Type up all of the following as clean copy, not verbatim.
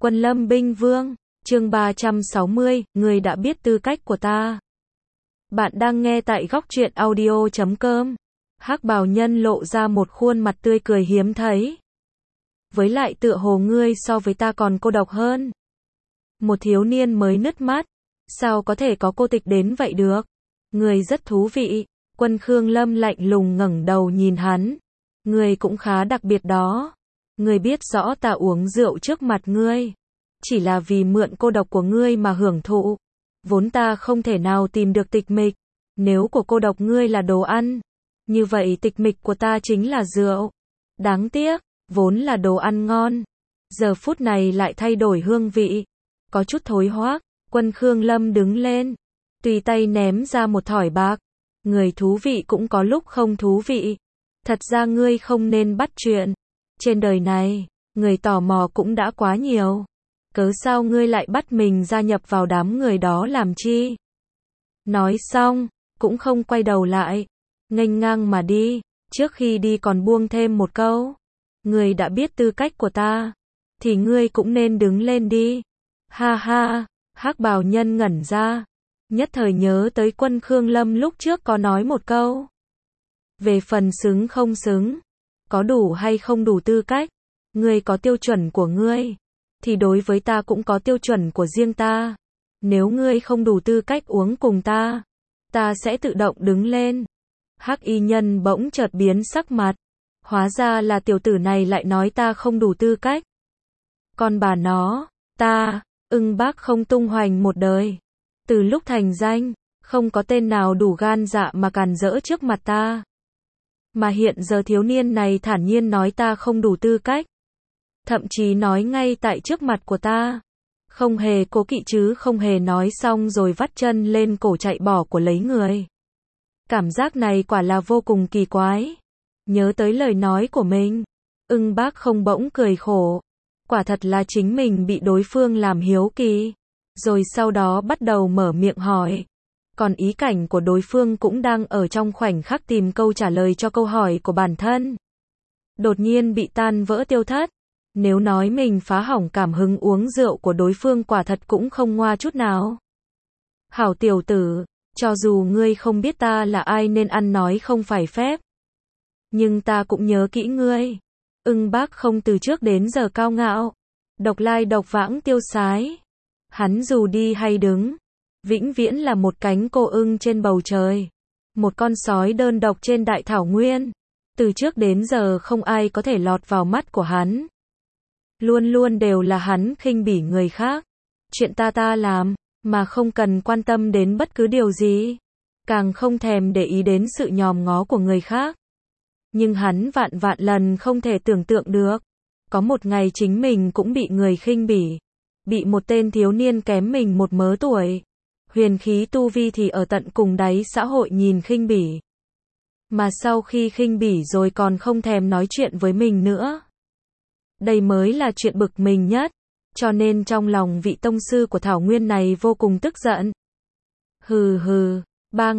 Quân Lâm Binh Vương, chương 360, người đã biết tư cách của ta. Bạn đang nghe tại góc truyện audio.com. Hắc bào nhân lộ ra một khuôn mặt tươi cười hiếm thấy. Với lại tựa hồ ngươi so với ta còn cô độc hơn. Một thiếu niên mới nứt mắt, sao có thể có cô tịch đến vậy được? Người rất thú vị. Quân Khương Lâm lạnh lùng ngẩng đầu nhìn hắn. Người cũng khá đặc biệt đó. Ngươi biết rõ ta uống rượu trước mặt ngươi, chỉ là vì mượn cô độc của ngươi mà hưởng thụ. Vốn ta không thể nào tìm được tịch mịch. Nếu của cô độc ngươi là đồ ăn, như vậy tịch mịch của ta chính là rượu. Đáng tiếc, vốn là đồ ăn ngon, giờ phút này lại thay đổi hương vị, có chút thối hoác. Quân Khương Lâm đứng lên, tùy tay ném ra một thỏi bạc. Người thú vị cũng có lúc không thú vị. Thật ra ngươi không nên bắt chuyện. Trên đời này, người tò mò cũng đã quá nhiều. Cớ sao ngươi lại bắt mình gia nhập vào đám người đó làm chi? Nói xong, cũng không quay đầu lại, nghênh ngang mà đi. Trước khi đi còn buông thêm một câu. Ngươi đã biết tư cách của ta, thì ngươi cũng nên đứng lên đi. Ha ha, hắc bào nhân ngẩn ra, nhất thời nhớ tới Quân Khương Lâm lúc trước có nói một câu. Về phần xứng không xứng, có đủ hay không đủ tư cách, ngươi có tiêu chuẩn của ngươi, thì đối với ta cũng có tiêu chuẩn của riêng ta. Nếu ngươi không đủ tư cách uống cùng ta, ta sẽ tự động đứng lên. Hắc y nhân bỗng chợt biến sắc mặt. Hóa ra là tiểu tử này lại nói ta không đủ tư cách. Con bà nó, ta, Ưng Bác không tung hoành một đời. Từ lúc thành danh, không có tên nào đủ gan dạ mà càn rỡ trước mặt ta. Mà hiện giờ thiếu niên này thản nhiên nói ta không đủ tư cách. Thậm chí nói ngay tại trước mặt của ta. Không hề cố kỵ chứ không hề nói xong rồi vắt chân lên cổ chạy bỏ của lấy người. Cảm giác này quả là vô cùng kỳ quái. Nhớ tới lời nói của mình, Ưng Bác không bỗng cười khổ. Quả thật là chính mình bị đối phương làm hiếu kỳ. Rồi sau đó bắt đầu mở miệng hỏi. Còn ý cảnh của đối phương cũng đang ở trong khoảnh khắc tìm câu trả lời cho câu hỏi của bản thân. Đột nhiên bị tan vỡ tiêu thất. Nếu nói mình phá hỏng cảm hứng uống rượu của đối phương quả thật cũng không ngoa chút nào. Hảo tiểu tử, cho dù ngươi không biết ta là ai nên ăn nói không phải phép, nhưng ta cũng nhớ kỹ ngươi. Ưng Bác không từ trước đến giờ cao ngạo, độc lai độc vãng tiêu sái. Hắn dù đi hay đứng, vĩnh viễn là một cánh cô ưng trên bầu trời, một con sói đơn độc trên đại thảo nguyên. Từ trước đến giờ không ai có thể lọt vào mắt của hắn. Luôn luôn đều là hắn khinh bỉ người khác. Chuyện ta làm, mà không cần quan tâm đến bất cứ điều gì. Càng không thèm để ý đến sự nhòm ngó của người khác. Nhưng hắn vạn vạn lần không thể tưởng tượng được. Có một ngày chính mình cũng bị người khinh bỉ. Bị một tên thiếu niên kém mình một mớ tuổi. Huyền khí tu vi thì ở tận cùng đáy xã hội nhìn khinh bỉ. Mà sau khi khinh bỉ rồi còn không thèm nói chuyện với mình nữa. Đây mới là chuyện bực mình nhất. Cho nên trong lòng vị tông sư của Thảo Nguyên này vô cùng tức giận. Hừ hừ, 3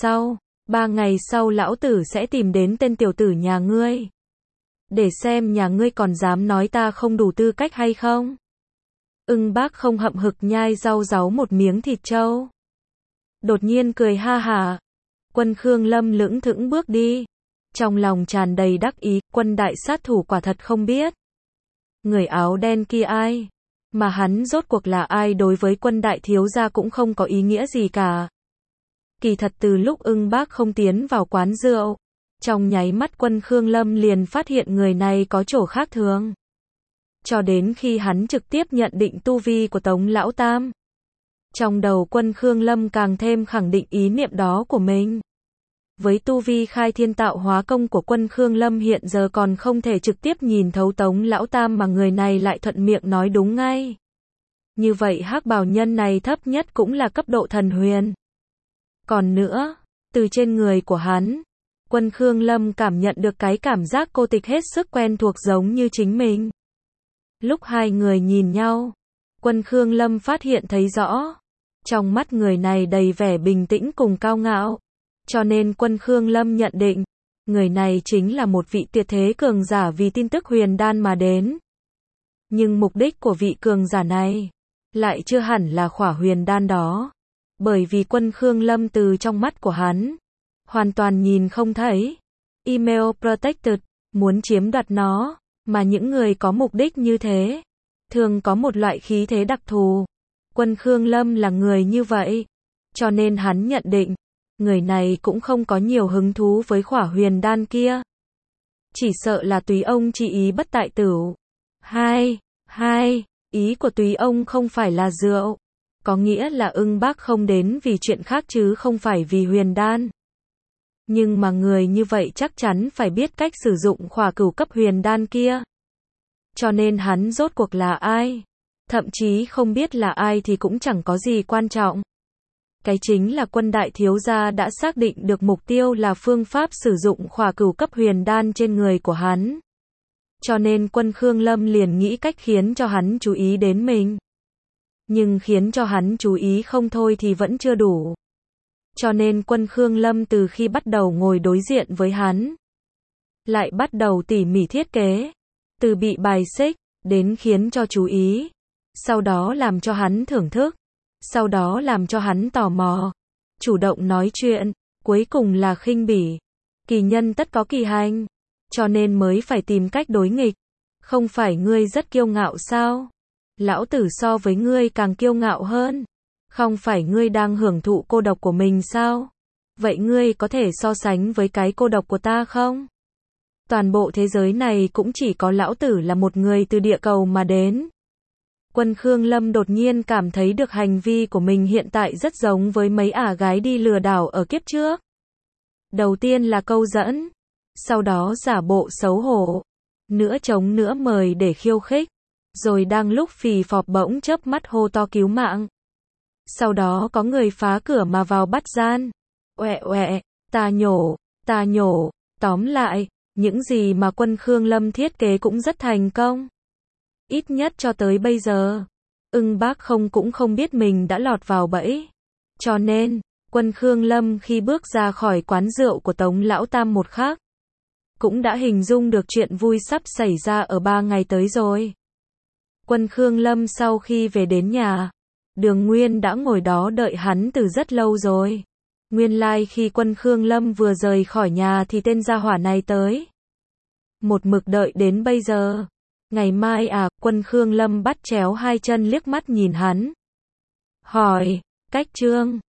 ngày sau lão tử sẽ tìm đến tên tiểu tử nhà ngươi. Để xem nhà ngươi còn dám nói ta không đủ tư cách hay không. Ưng Bác không hậm hực nhai rau ráu một miếng thịt trâu. Đột nhiên cười ha hả. Quân Khương Lâm lững thững bước đi. Trong lòng tràn đầy đắc ý, quân đại sát thủ quả thật không biết. Người áo đen kia ai? Mà hắn rốt cuộc là ai đối với quân đại thiếu gia cũng không có ý nghĩa gì cả. Kỳ thật từ lúc Ưng Bác không tiến vào quán rượu, trong nháy mắt Quân Khương Lâm liền phát hiện người này có chỗ khác thường. Cho đến khi hắn trực tiếp nhận định tu vi của Tống Lão Tam. Trong đầu Quân Khương Lâm càng thêm khẳng định ý niệm đó của mình. Với tu vi khai thiên tạo hóa công của Quân Khương Lâm hiện giờ còn không thể trực tiếp nhìn thấu Tống Lão Tam mà người này lại thuận miệng nói đúng ngay. Như vậy hắc bào nhân này thấp nhất cũng là cấp độ thần huyền. Còn nữa, từ trên người của hắn, Quân Khương Lâm cảm nhận được cái cảm giác cô tịch hết sức quen thuộc giống như chính mình. Lúc hai người nhìn nhau, Quân Khương Lâm phát hiện thấy rõ, trong mắt người này đầy vẻ bình tĩnh cùng cao ngạo. Cho nên Quân Khương Lâm nhận định, người này chính là một vị tuyệt thế cường giả vì tin tức huyền đan mà đến. Nhưng mục đích của vị cường giả này lại chưa hẳn là khỏa huyền đan đó. Bởi vì Quân Khương Lâm từ trong mắt của hắn hoàn toàn nhìn không thấy. Email protected, muốn chiếm đoạt nó, mà những người có mục đích như thế thường có một loại khí thế đặc thù. Quân Khương Lâm là người như vậy, cho nên hắn nhận định, người này cũng không có nhiều hứng thú với khỏa huyền đan kia. Chỉ sợ là Túy ông chi ý bất tại tửu. Ý của Túy ông không phải là rượu, có nghĩa là Ưng Bác không đến vì chuyện khác chứ không phải vì huyền đan. Nhưng mà người như vậy chắc chắn phải biết cách sử dụng khỏa cửu cấp huyền đan kia. Cho nên hắn rốt cuộc là ai? Thậm chí không biết là ai thì cũng chẳng có gì quan trọng. Cái chính là Quân đại thiếu gia đã xác định được mục tiêu là phương pháp sử dụng khỏa cửu cấp huyền đan trên người của hắn. Cho nên Quân Khương Lâm liền nghĩ cách khiến cho hắn chú ý đến mình. Nhưng khiến cho hắn chú ý không thôi thì vẫn chưa đủ. Cho nên Quân Khương Lâm từ khi bắt đầu ngồi đối diện với hắn, lại bắt đầu tỉ mỉ thiết kế. Từ bị bài xích, đến khiến cho chú ý. Sau đó làm cho hắn thưởng thức. Sau đó làm cho hắn tò mò. Chủ động nói chuyện. Cuối cùng là khinh bỉ. Kỳ nhân tất có kỳ hành. Cho nên mới phải tìm cách đối nghịch. Không phải ngươi rất kiêu ngạo sao? Lão tử so với ngươi càng kiêu ngạo hơn. Không phải ngươi đang hưởng thụ cô độc của mình sao? Vậy ngươi có thể so sánh với cái cô độc của ta không? Toàn bộ thế giới này cũng chỉ có lão tử là một người từ địa cầu mà đến. Quân Khương Lâm đột nhiên cảm thấy được hành vi của mình hiện tại rất giống với mấy ả gái đi lừa đảo ở kiếp trước. Đầu tiên là câu dẫn, sau đó giả bộ xấu hổ, nửa chống nửa mời để khiêu khích, rồi đang lúc phì phọp bỗng chớp mắt hô to cứu mạng. Sau đó có người phá cửa mà vào bắt gian. Oẹ oẹ, ta nhổ, tóm lại, những gì mà Quân Khương Lâm thiết kế cũng rất thành công. Ít nhất cho tới bây giờ, Ưng Bác cũng không biết mình đã lọt vào bẫy. Cho nên, Quân Khương Lâm khi bước ra khỏi quán rượu của Tống Lão Tam một khắc, cũng đã hình dung được chuyện vui sắp xảy ra ở 3 ngày tới rồi. Quân Khương Lâm sau khi về đến nhà, Đường Nguyên đã ngồi đó đợi hắn từ rất lâu rồi. Nguyên lai khi Quân Khương Lâm vừa rời khỏi nhà thì tên gia hỏa này tới. Một mực đợi đến bây giờ. Ngày mai à? Quân Khương Lâm bắt chéo hai chân liếc mắt nhìn hắn. Hỏi, cách Trương,